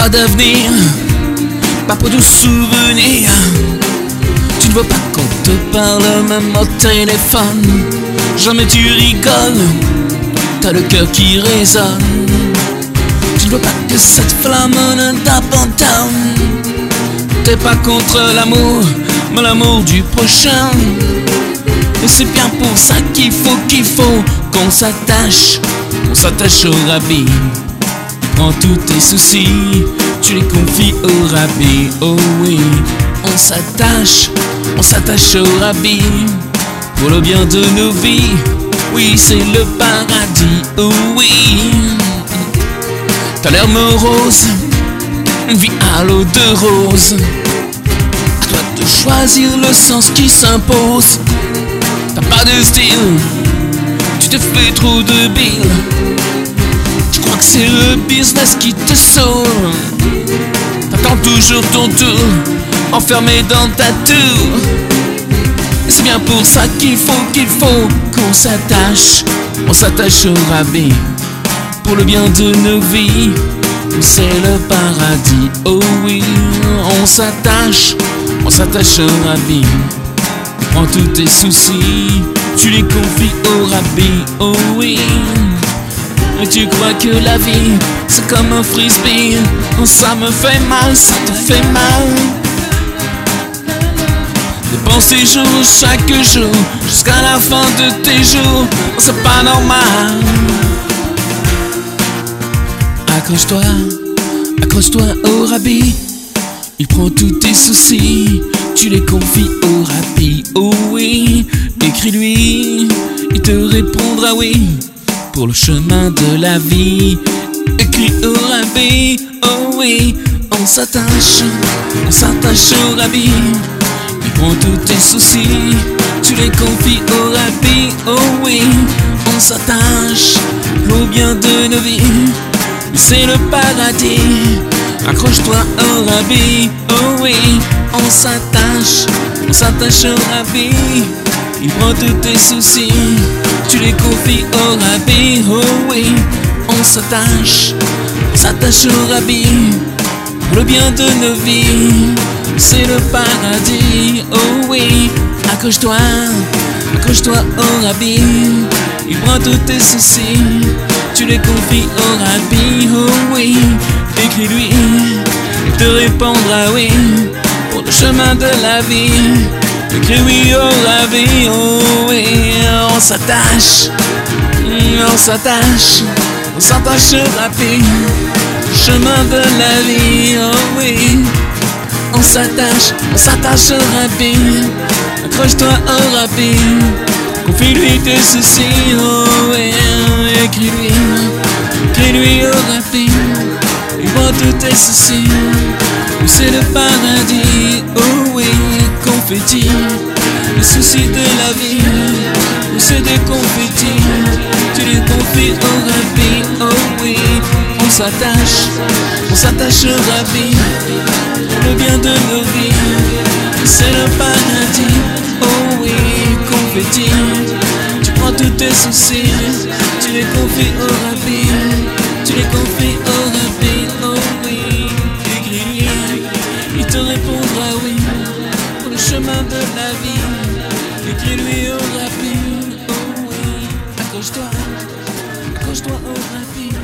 pas d'avenir, pas pour de souvenirs. Tu ne vois pas qu'on te parle même au téléphone. Jamais tu rigoles, t'as le cœur qui résonne. Tu ne vois pas que cette flamme ne t'abandonne. T'es pas contre l'amour, mais l'amour du prochain. Et c'est bien pour ça qu'il faut qu'on s'attache au rabbi. Prends tous tes soucis, tu les confies au rabbi. Oh oui, on s'attache au rabbi. Pour le bien de nos vies, oui c'est le paradis. Oh oui, t'as l'air morose, une vie à l'eau de rose. À toi de choisir le sens qui s'impose. T'as pas de style, tu te fais trop de billes. Je crois que c'est le business qui te sauve. T'attends toujours ton tour, enfermé dans ta tour. Et c'est bien pour ça qu'il faut qu'on s'attache au rabbi. Pour le bien de nos vies, c'est le paradis. Oh oui, on s'attache au rabbi. Prends tous tes soucis, tu les confies au rabbi. Oh oui, et tu crois que la vie c'est comme un frisbee. Oh, ça me fait mal, ça te fait mal. Dépense tes jours chaque jour jusqu'à la fin de tes jours. Oh, c'est pas normal. Accroche-toi au rabbi. Il prend tous tes soucis, tu les confies au rabbi. Oh oui, écris-lui, il te répondra oui. Pour le chemin de la vie, écris au rabbi. Oh oui, on s'attache au rabbi. Il prend tous tes soucis, tu les confies au rabbi. Oh oui, on s'attache au bien de nos vies. C'est le paradis. Accroche-toi au rabbi. Oh oui, on s'attache au rabbi. Il prend tous tes soucis, tu les confies au rabbi. Oh oui, on s'attache au rabbi. Pour le bien de nos vies, c'est le paradis. Oh oui, accroche-toi au rabbi. Il prend tous tes soucis, tu les confies au rabbi. Oh oui, écris-lui, il te répondra oui. Pour le chemin de la vie, écris oui au rabbi. Oh oui, on s'attache au rabbi. Chemin de la vie, oh oui, on s'attache au rabbi. Accroche-toi au rabbi, confie-lui tes soucis. Oh oui, écris-lui au rabbi. Il voit tous tes soucis, c'est le paradis. Oh oui, confetti, les soucis de la vie, c'est des confettis. Tu les confies au rabbi. Oh oui, on s'attache au rabbi. Pour le bien de nos vies, c'est le paradis. Oh oui, confetti, tu prends tous tes soucis, tu les confies au rabbi. Tu les confies au rabbi. Oh oui, écris-lui, il te répondra oui. Pour le chemin de la vie, écris-lui au rabbi. Oh oui, accroche-toi au rabbi.